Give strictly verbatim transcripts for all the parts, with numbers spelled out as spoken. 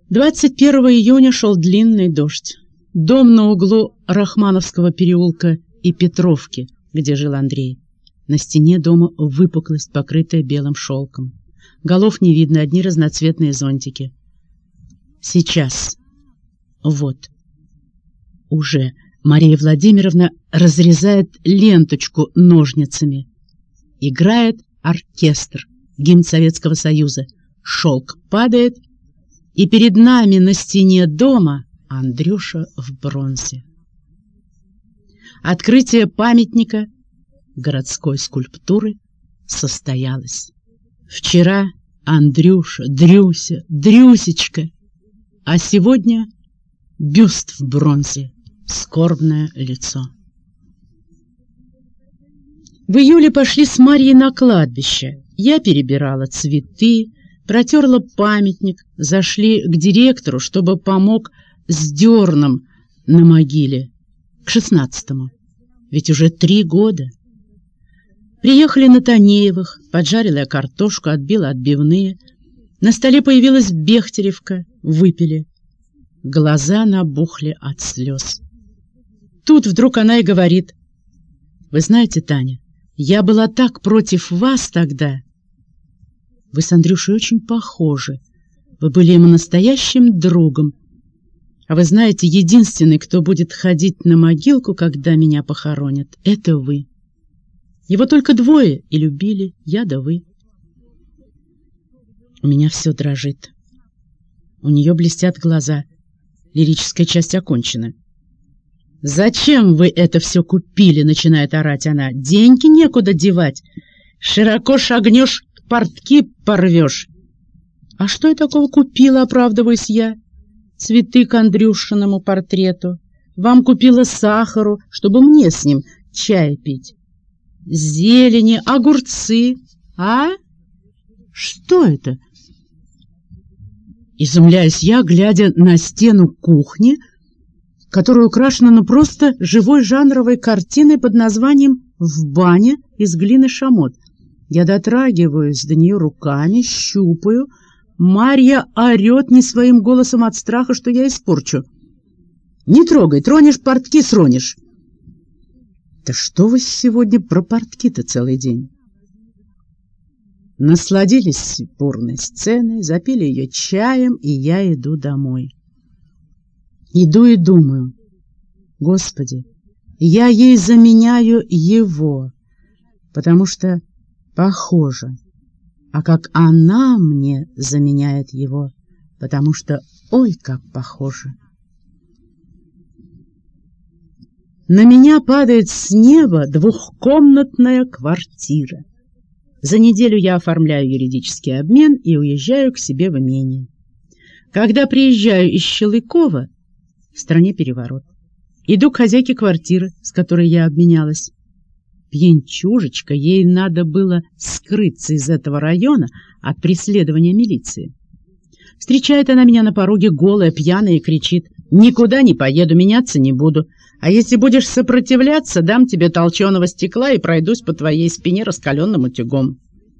двадцать первого июня шел длинный дождь. Дом на углу Рахмановского переулка и Петровки, где жил Андрей. На стене дома выпуклость, покрытая белым шелком. Голов не видно, одни разноцветные зонтики. Сейчас. Вот. Уже Мария Владимировна разрезает ленточку ножницами. Играет оркестр, гимн Советского Союза. Шелк падает, и перед нами на стене дома Андрюша в бронзе. Открытие памятника городской скульптуры состоялось. Вчера Андрюша, Дрюся, Дрюсечка, а сегодня бюст в бронзе, скорбное лицо. В июле пошли с Марьей на кладбище. Я перебирала цветы, протерла памятник, зашли к директору, чтобы помог с дерном на могиле, к шестнадцатому, ведь уже три года. Приехали на Танеевых, поджарила я картошку, отбила отбивные. На столе появилась Бехтеревка, выпили. Глаза набухли от слез. Тут вдруг она и говорит: «Вы знаете, Таня, я была так против вас тогда. Вы с Андрюшей очень похожи. Вы были ему настоящим другом. А вы знаете, единственный, кто будет ходить на могилку, когда меня похоронят, это вы. Его только двое и любили, я да вы». У меня все дрожит. У нее блестят глаза. Лирическая часть окончена. «Зачем вы это все купили?» — начинает орать она. «Деньги некуда девать. Широко шагнешь, портки порвешь». «А что я такого купила?» — оправдываюсь я. «Цветы к Андрюшиному портрету. Вам купила сахару, чтобы мне с ним чай пить. Зелени, огурцы. А? Что это?» Изумляюсь я, глядя на стену кухни, которая украшена ну просто живой жанровой картиной под названием «В бане из глины шамот». Я дотрагиваюсь до нее руками, щупаю. Марья орет не своим голосом от страха, что я испорчу. «Не трогай, тронешь, портки сронишь». «Да что вы сегодня про портки-то целый день?» Насладились бурной сценой, запили ее чаем, и я иду домой. Иду и думаю: Господи, я ей заменяю его, потому что похоже, а как она мне заменяет его, потому что ой, как похоже. На меня падает с неба двухкомнатная квартира. За неделю я оформляю юридический обмен и уезжаю к себе в имение. Когда приезжаю из Щелыкова, в стране переворот. Иду к хозяйке квартиры, с которой я обменялась. Пьянчужечка, ей надо было скрыться из этого района от преследования милиции. Встречает она меня на пороге голая, пьяная, и кричит: «Никуда не поеду, меняться не буду. А если будешь сопротивляться, дам тебе толченого стекла и пройдусь по твоей спине раскаленным утюгом».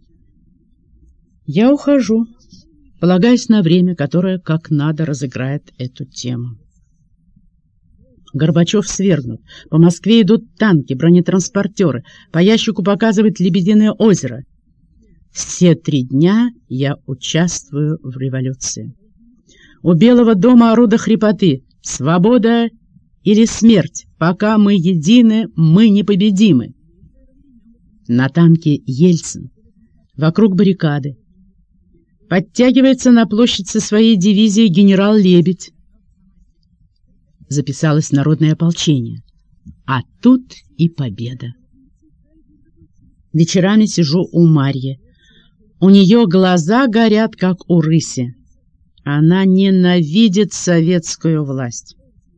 Я ухожу, полагаясь на время, которое как надо разыграет эту тему. Горбачев свергнут. По Москве идут танки, бронетранспортеры. По ящику показывает Лебединое озеро. Все три дня я участвую в революции. У Белого дома орудо хрипоты: «Свобода или смерть! Пока мы едины, мы непобедимы!» На танке Ельцин. Вокруг баррикады. Подтягивается на площадь со своей дивизией генерал Лебедь. Записалось народное ополчение. А тут и победа. Вечерами сижу у Марьи. У нее глаза горят, как у рыси. Она ненавидит советскую власть.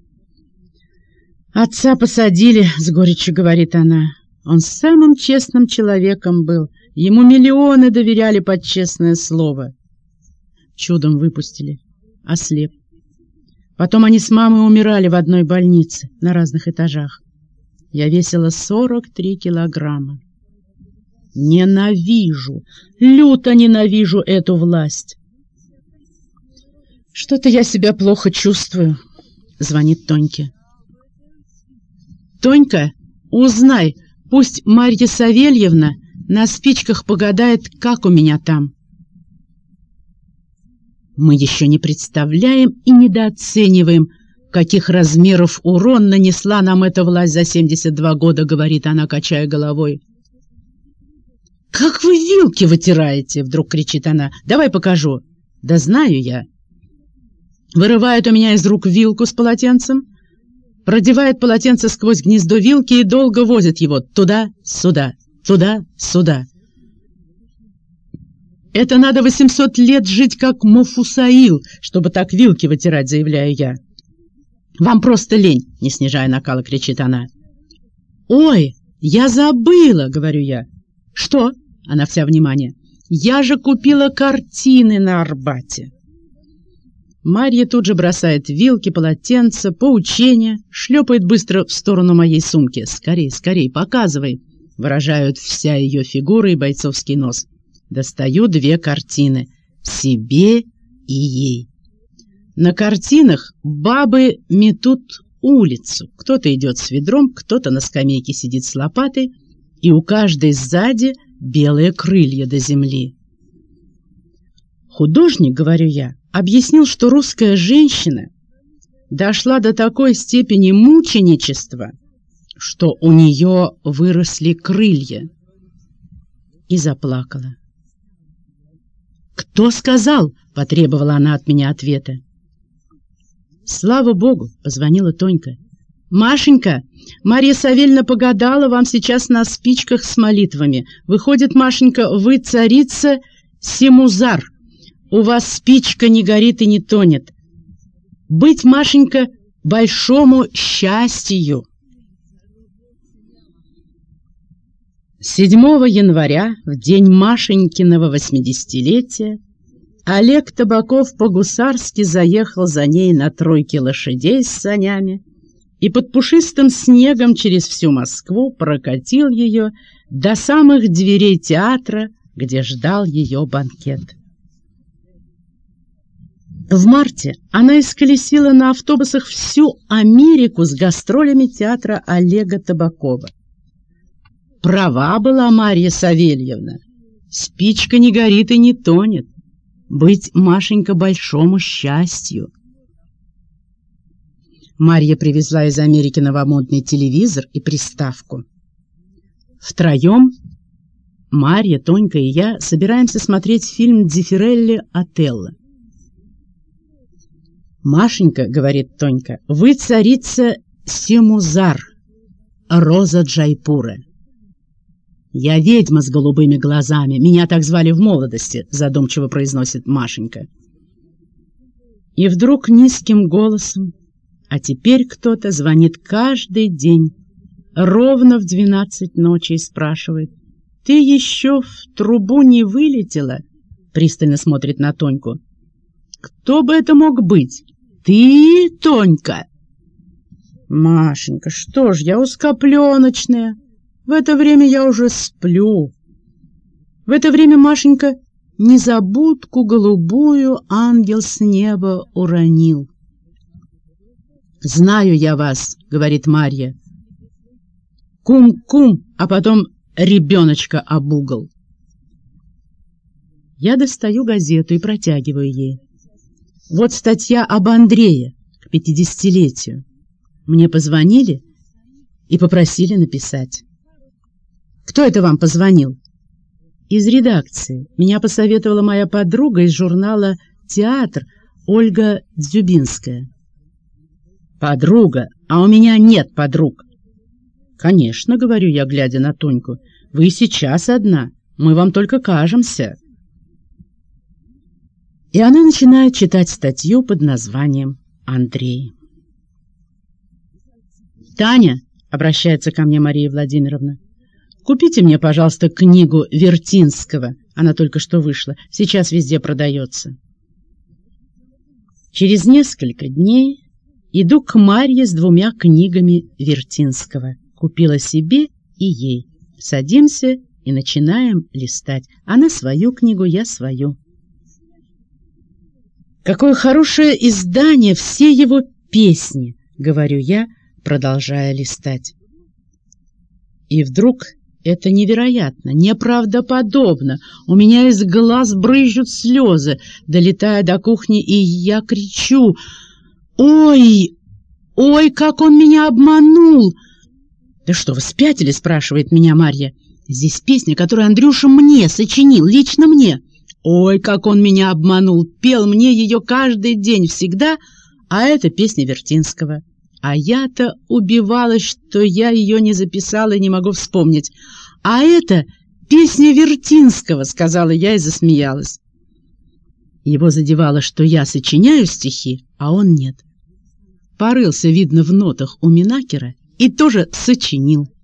«Отца посадили», — с горечью говорит она. «Он самым честным человеком был. Ему миллионы доверяли под честное слово. Чудом выпустили. Ослеп. Потом они с мамой умирали в одной больнице на разных этажах. Я весила сорок три килограмма. Ненавижу, люто ненавижу эту власть». «Что-то я себя плохо чувствую», — звонит Тоньке. «Тонька, узнай, пусть Марья Савельевна на спичках погадает, как у меня там». Мы еще не представляем и недооцениваем, каких размеров урон нанесла нам эта власть за семьдесят два года, говорит она, качая головой. «Как вы вилки вытираете?» — вдруг кричит она. «Давай покажу». «Да знаю я». Вырывает у меня из рук вилку с полотенцем, продевает полотенце сквозь гнездо вилки и долго возит его туда-сюда, туда-сюда. «Это надо восемьсот лет жить, как Мафусаил, чтобы так вилки вытирать», — заявляю я. «Вам просто лень», — не снижая накала, кричит она. «Ой, я забыла», — говорю я. «Что?» — она вся внимание. «Я же купила картины на Арбате». Марья тут же бросает вилки, полотенца, поучения, шлепает быстро в сторону моей сумки. «Скорей, скорей, показывай», — выражают вся ее фигура и бойцовский нос. Достаю две картины — себе и ей. На картинах бабы метут улицу. Кто-то идет с ведром, кто-то на скамейке сидит с лопатой, и у каждой сзади белые крылья до земли. Художник, говорю я, объяснил, что русская женщина дошла до такой степени мученичества, что у нее выросли крылья, и заплакала. «Кто сказал?» — потребовала она от меня ответа. «Слава Богу!» — позвонила Тонька. «Машенька, Марья Савельевна погадала вам сейчас на спичках с молитвами. Выходит, Машенька, вы царица Семузар. У вас спичка не горит и не тонет. Быть, Машенька, большому счастью». седьмого января, в день Машенькиного восьмидесятилетия, Олег Табаков по-гусарски заехал за ней на тройке лошадей с санями и под пушистым снегом через всю Москву прокатил ее до самых дверей театра, где ждал ее банкет. В марте она исколесила на автобусах всю Америку с гастролями театра Олега Табакова. Права была Марья Савельевна. Спичка не горит и не тонет. Быть, Машенька, большому счастью. Марья привезла из Америки новомодный телевизор и приставку. Втроем, Марья, Тонька и я, собираемся смотреть фильм Дзефирелли «Отелло». «Машенька, — говорит Тонька, — вы царица Семузар, Роза Джайпура». «Я ведьма с голубыми глазами, меня так звали в молодости», — задумчиво произносит Машенька. И вдруг низким голосом, а теперь кто-то звонит каждый день, ровно в двенадцать ночи, и спрашивает: «Ты еще в трубу не вылетела?» Пристально смотрит на Тоньку. «Кто бы это мог быть? Ты, Тонька?» «Машенька, что ж, я узкопленочная. В это время я уже сплю». В это время, Машенька, незабудку голубую ангел с неба уронил. «Знаю я вас, — говорит Марья. Кум-кум, а потом ребеночка об угол». Я достаю газету и протягиваю ей. Вот статья об Андрее к пятидесятилетию. Мне позвонили и попросили написать. «Кто это вам позвонил?» «Из редакции. Меня посоветовала моя подруга из журнала «Театр» Ольга Дзюбинская». «Подруга? А у меня нет подруг». «Конечно, — говорю я, глядя на Тоньку, — вы сейчас одна. Мы вам только кажемся». И она начинает читать статью под названием «Андрей». «Таня, — обращается ко мне Мария Владимировна, — купите мне, пожалуйста, книгу Вертинского. Она только что вышла. Сейчас везде продается». Через несколько дней иду к Марье с двумя книгами Вертинского. Купила себе и ей. Садимся и начинаем листать. Она свою книгу, я свою. Какое хорошее издание, все его песни, говорю я, продолжая листать. И вдруг это невероятно, неправдоподобно. У меня из глаз брызжут слезы, долетая до кухни, и я кричу: «Ой, ой, как он меня обманул!» «Да что вы спятили?» — спрашивает меня Марья. «Здесь песня, которую Андрюша мне сочинил, лично мне». «Ой, как он меня обманул! Пел мне ее каждый день, всегда, а это песня Вертинского. А я-то убивалась, что я ее не записала и не могу вспомнить. А это песня Вертинского», — сказала я и засмеялась. Его задевало, что я сочиняю стихи, а он нет. Порылся, видно, в нотах у Минакера и тоже сочинил.